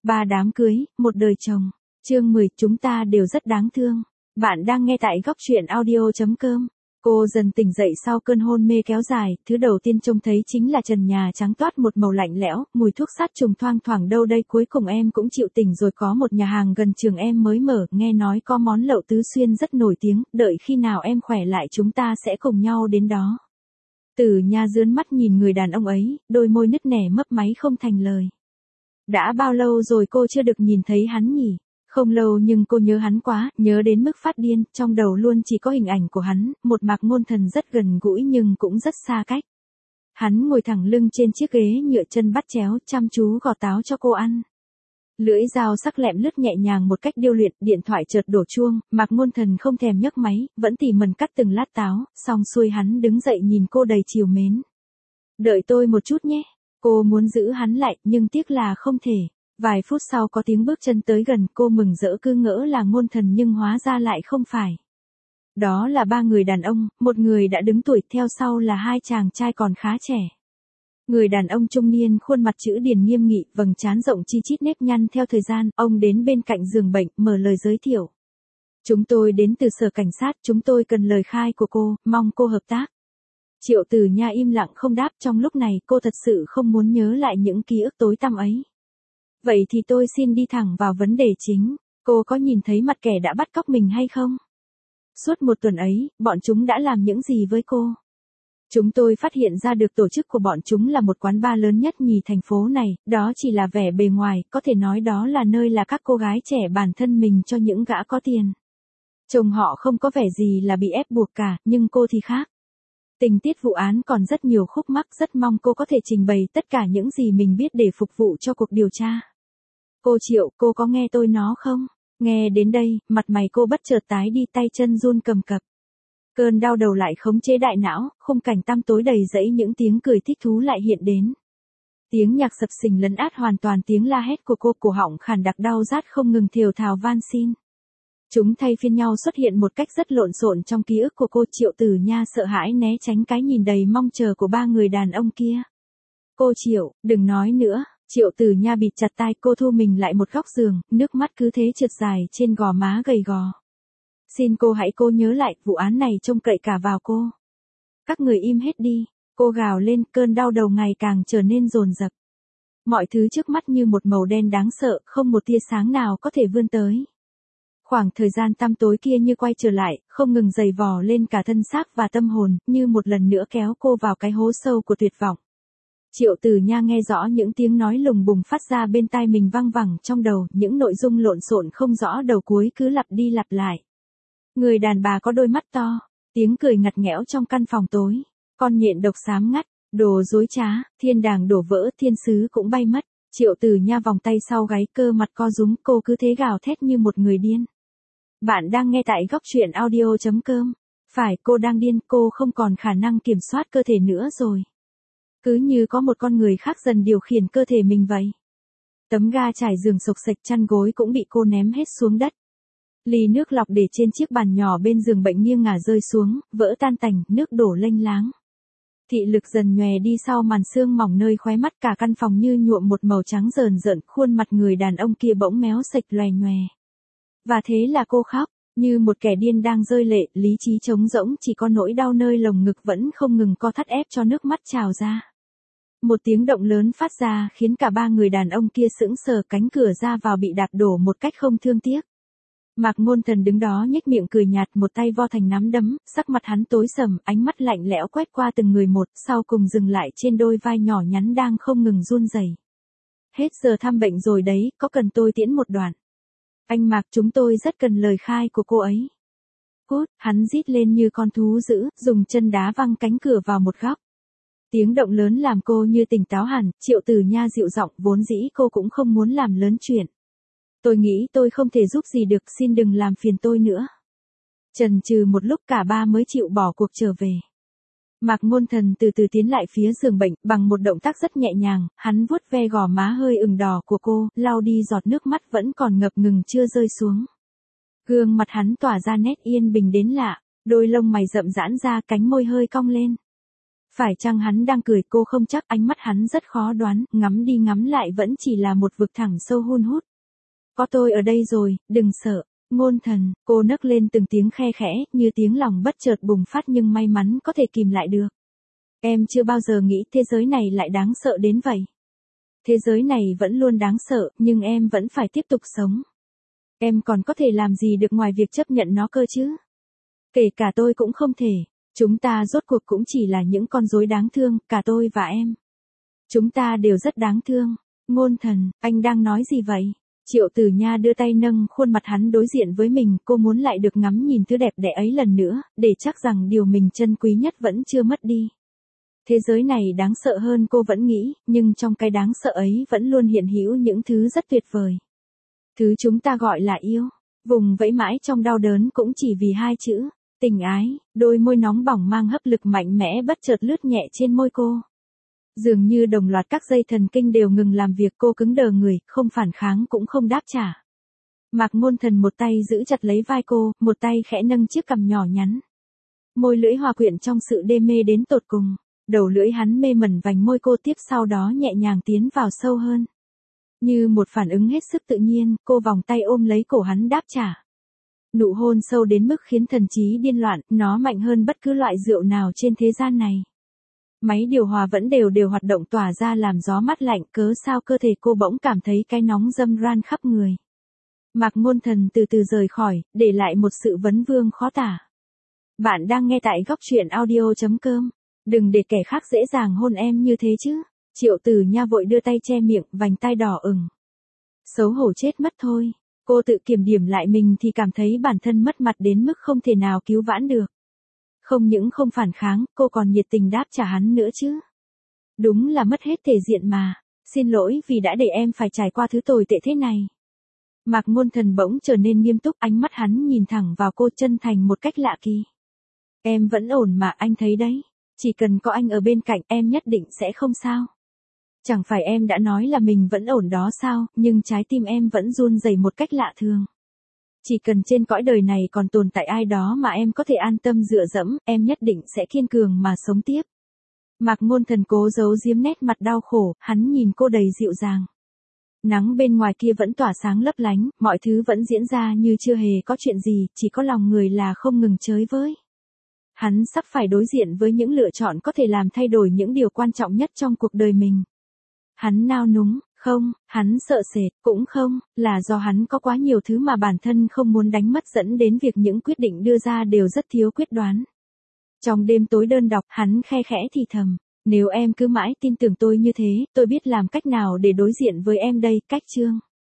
Ba đám cưới, một đời chồng. Chương 10, chúng ta đều rất đáng thương. Bạn đang nghe tại góc truyện audio.com. Cô dần tỉnh dậy sau cơn hôn mê kéo dài, thứ đầu tiên trông thấy chính là trần nhà trắng toát một màu lạnh lẽo, mùi thuốc sát trùng thoang thoảng đâu đây cuối cùng em cũng chịu tỉnh rồi, có một nhà hàng gần trường em mới mở, nghe nói có món lẩu tứ xuyên rất nổi tiếng, đợi khi nào em khỏe lại chúng ta sẽ cùng nhau đến đó. Tử Nha dướn mắt nhìn người đàn ông ấy, đôi môi nứt nẻ mấp máy không thành lời. Đã bao lâu rồi cô chưa được nhìn thấy hắn nhỉ? Không lâu nhưng cô nhớ hắn quá, nhớ đến mức phát điên, trong đầu luôn chỉ có hình ảnh của hắn, một Mạc Ngôn Thần rất gần gũi nhưng cũng rất xa cách. Hắn ngồi thẳng lưng trên chiếc ghế nhựa chân bắt chéo, chăm chú gọt táo cho cô ăn. Lưỡi dao sắc lẹm lướt nhẹ nhàng một cách điêu luyện, điện thoại chợt đổ chuông, Mạc Ngôn Thần không thèm nhấc máy, vẫn tỉ mẩn cắt từng lát táo, xong xuôi hắn đứng dậy nhìn cô đầy trìu mến. Đợi tôi một chút nhé. Cô muốn giữ hắn lại, nhưng tiếc là không thể. Vài phút sau có tiếng bước chân tới gần, cô mừng rỡ cứ ngỡ là Ngôn Thần nhưng hóa ra lại không phải. Đó là ba người đàn ông, một người đã đứng tuổi, theo sau là hai chàng trai còn khá trẻ. Người đàn ông trung niên khuôn mặt chữ điển nghiêm nghị, vầng trán rộng chi chít nếp nhăn theo thời gian, ông đến bên cạnh giường bệnh, mở lời giới thiệu. Chúng tôi đến từ sở cảnh sát, chúng tôi cần lời khai của cô, mong cô hợp tác. Triệu Tử Nha im lặng không đáp, trong lúc này cô thật sự không muốn nhớ lại những ký ức tối tăm ấy. Vậy thì tôi xin đi thẳng vào vấn đề chính, cô có nhìn thấy mặt kẻ đã bắt cóc mình hay không? Suốt một tuần ấy, bọn chúng đã làm những gì với cô? Chúng tôi phát hiện ra được tổ chức của bọn chúng là một quán bar lớn nhất nhì thành phố này, đó chỉ là vẻ bề ngoài, có thể nói đó là nơi là các cô gái trẻ bản thân mình cho những gã có tiền. Chồng họ không có vẻ gì là bị ép buộc cả, nhưng cô thì khác. Tình tiết vụ án còn rất nhiều khúc mắc, rất mong cô có thể trình bày tất cả những gì mình biết để phục vụ cho cuộc điều tra. Cô Triệu, cô có nghe tôi nói không? Nghe đến đây, mặt mày cô bất chợt tái đi, tay chân run cầm cập. Cơn đau đầu lại khống chế đại não, khung cảnh tăm tối đầy rẫy những tiếng cười thích thú lại hiện đến. Tiếng nhạc sập sình lấn át hoàn toàn tiếng la hét của cô, cổ họng khàn đặc đau rát không ngừng thều thào van xin. Chúng thay phiên nhau xuất hiện một cách rất lộn xộn trong ký ức của cô. Triệu Tử Nha sợ hãi né tránh cái nhìn đầy mong chờ của ba người đàn ông kia. Cô Triệu, đừng nói nữa. Triệu Tử Nha bịt chặt tai, cô thu mình lại một góc giường, nước mắt cứ thế trượt dài trên gò má gầy gò. Xin cô hãy nhớ lại, vụ án này trông cậy cả vào cô. Các người im hết đi, cô gào lên, cơn đau đầu ngày càng trở nên dồn dập. Mọi thứ trước mắt như một màu đen đáng sợ, không một tia sáng nào có thể vươn tới. Khoảng thời gian tăm tối kia như quay trở lại, không ngừng giày vò lên cả thân xác và tâm hồn, như một lần nữa kéo cô vào cái hố sâu của tuyệt vọng. Triệu Tử Nha nghe rõ những tiếng nói lùng bùng phát ra bên tai mình văng vẳng trong đầu, những nội dung lộn xộn không rõ đầu cuối cứ lặp đi lặp lại. Người đàn bà có đôi mắt to, tiếng cười ngặt nghẽo trong căn phòng tối, con nhện độc xám ngắt, đồ dối trá, thiên đàng đổ vỡ, thiên sứ cũng bay mất. Triệu Tử Nha vòng tay sau gáy, cơ mặt co rúm, cô cứ thế gào thét như một người điên. Bạn đang nghe tại góc truyện audio.com. Phải, cô đang điên, cô không còn khả năng kiểm soát cơ thể nữa rồi. Cứ như có một con người khác dần điều khiển cơ thể mình vậy. Tấm ga trải giường xộc xệch, chăn gối cũng bị cô ném hết xuống đất. Ly nước lọc để trên chiếc bàn nhỏ bên giường bệnh nghiêng ngả rơi xuống, vỡ tan tành, nước đổ lênh láng. Thị lực dần nhòe đi sau màn sương mỏng nơi khóe mắt, cả căn phòng như nhuộm một màu trắng rờn rợn, khuôn mặt người đàn ông kia bỗng méo sạch loè nhoè. Và thế là cô khóc, như một kẻ điên đang rơi lệ, lý trí trống rỗng, chỉ có nỗi đau nơi lồng ngực vẫn không ngừng co thắt ép cho nước mắt trào ra. Một tiếng động lớn phát ra khiến cả ba người đàn ông kia sững sờ, cánh cửa ra vào bị đạp đổ một cách không thương tiếc. Mạc Ngôn Thần đứng đó nhếch miệng cười nhạt, một tay vo thành nắm đấm, sắc mặt hắn tối sầm, ánh mắt lạnh lẽo quét qua từng người một, sau cùng dừng lại trên đôi vai nhỏ nhắn đang không ngừng run rẩy. Hết giờ thăm bệnh rồi đấy, có cần tôi tiễn một đoạn? Anh Mạc, chúng tôi rất cần lời khai của cô ấy. Cút, hắn rít lên như con thú dữ, dùng chân đá văng cánh cửa vào một góc. Tiếng động lớn làm cô như tỉnh táo hẳn. Triệu Tử Nha dịu giọng, vốn dĩ cô cũng không muốn làm lớn chuyện. Tôi nghĩ tôi không thể giúp gì được, xin đừng làm phiền tôi nữa. Chần chừ một lúc cả ba mới chịu bỏ cuộc trở về. Mạc Ngôn Thần từ từ tiến lại phía giường bệnh, bằng một động tác rất nhẹ nhàng, hắn vuốt ve gò má hơi ửng đỏ của cô, lau đi giọt nước mắt vẫn còn ngập ngừng chưa rơi xuống. Gương mặt hắn tỏa ra nét yên bình đến lạ, đôi lông mày rậm giãn ra, cánh môi hơi cong lên. Phải chăng hắn đang cười, cô không chắc, ánh mắt hắn rất khó đoán, ngắm đi ngắm lại vẫn chỉ là một vực thẳm sâu hun hút. Có tôi ở đây rồi, đừng sợ. Ngôn thần, cô nấc lên từng tiếng khe khẽ, như tiếng lòng bất chợt bùng phát nhưng may mắn có thể kìm lại được. Em chưa bao giờ nghĩ thế giới này lại đáng sợ đến vậy. Thế giới này vẫn luôn đáng sợ, nhưng em vẫn phải tiếp tục sống. Em còn có thể làm gì được ngoài việc chấp nhận nó cơ chứ? Kể cả tôi cũng không thể. Chúng ta rốt cuộc cũng chỉ là những con rối đáng thương, cả tôi và em. Chúng ta đều rất đáng thương. Ngôn thần, anh đang nói gì vậy? Triệu Tử Nha đưa tay nâng khuôn mặt hắn đối diện với mình, cô muốn lại được ngắm nhìn thứ đẹp đẽ ấy lần nữa, để chắc rằng điều mình trân quý nhất vẫn chưa mất đi. Thế giới này đáng sợ hơn cô vẫn nghĩ, nhưng trong cái đáng sợ ấy vẫn luôn hiện hữu những thứ rất tuyệt vời. Thứ chúng ta gọi là yêu, vùng vẫy mãi trong đau đớn cũng chỉ vì hai chữ, tình ái. Đôi môi nóng bỏng mang hấp lực mạnh mẽ bất chợt lướt nhẹ trên môi cô. Dường như đồng loạt các dây thần kinh đều ngừng làm việc, cô cứng đờ người, không phản kháng cũng không đáp trả. Mạc Ngôn Thần một tay giữ chặt lấy vai cô, một tay khẽ nâng chiếc cằm nhỏ nhắn. Môi lưỡi hòa quyện trong sự đê mê đến tột cùng. Đầu lưỡi hắn mê mẩn vành môi cô, tiếp sau đó nhẹ nhàng tiến vào sâu hơn. Như một phản ứng hết sức tự nhiên, cô vòng tay ôm lấy cổ hắn đáp trả. Nụ hôn sâu đến mức khiến thần trí điên loạn, nó mạnh hơn bất cứ loại rượu nào trên thế gian này. Máy điều hòa vẫn đều hoạt động tỏa ra làm gió mát lạnh, cớ sao cơ thể cô bỗng cảm thấy cái nóng dâm ran khắp người. Mạc Ngôn Thần từ từ rời khỏi, để lại một sự vấn vương khó tả. Bạn đang nghe tại góc truyện audio.com. Đừng để kẻ khác dễ dàng hôn em như thế chứ. Triệu Tử Nha vội đưa tay che miệng, vành tai đỏ ửng. Xấu hổ chết mất thôi. Cô tự kiểm điểm lại mình thì cảm thấy bản thân mất mặt đến mức không thể nào cứu vãn được. Không những không phản kháng, cô còn nhiệt tình đáp trả hắn nữa chứ. Đúng là mất hết thể diện mà. Xin lỗi vì đã để em phải trải qua thứ tồi tệ thế này. Mạc Ngôn Thần bỗng trở nên nghiêm túc, ánh mắt hắn nhìn thẳng vào cô chân thành một cách lạ kỳ. Em vẫn ổn mà, anh thấy đấy. Chỉ cần có anh ở bên cạnh em nhất định sẽ không sao. Chẳng phải em đã nói là mình vẫn ổn đó sao, nhưng trái tim em vẫn run rẩy một cách lạ thường. Chỉ cần trên cõi đời này còn tồn tại ai đó mà em có thể an tâm dựa dẫm, em nhất định sẽ kiên cường mà sống tiếp. Mạc Ngôn Thần cố giấu giếm nét mặt đau khổ, hắn nhìn cô đầy dịu dàng. Nắng bên ngoài kia vẫn tỏa sáng lấp lánh, mọi thứ vẫn diễn ra như chưa hề có chuyện gì, chỉ có lòng người là không ngừng chới với. Hắn sắp phải đối diện với những lựa chọn có thể làm thay đổi những điều quan trọng nhất trong cuộc đời mình. Hắn nao núng, không, hắn sợ sệt, cũng không, là do hắn có quá nhiều thứ mà bản thân không muốn đánh mất dẫn đến việc những quyết định đưa ra đều rất thiếu quyết đoán. Trong đêm tối đơn độc, hắn khe khẽ thì thầm, nếu em cứ mãi tin tưởng tôi như thế, tôi biết làm cách nào để đối diện với em đây, cách chương.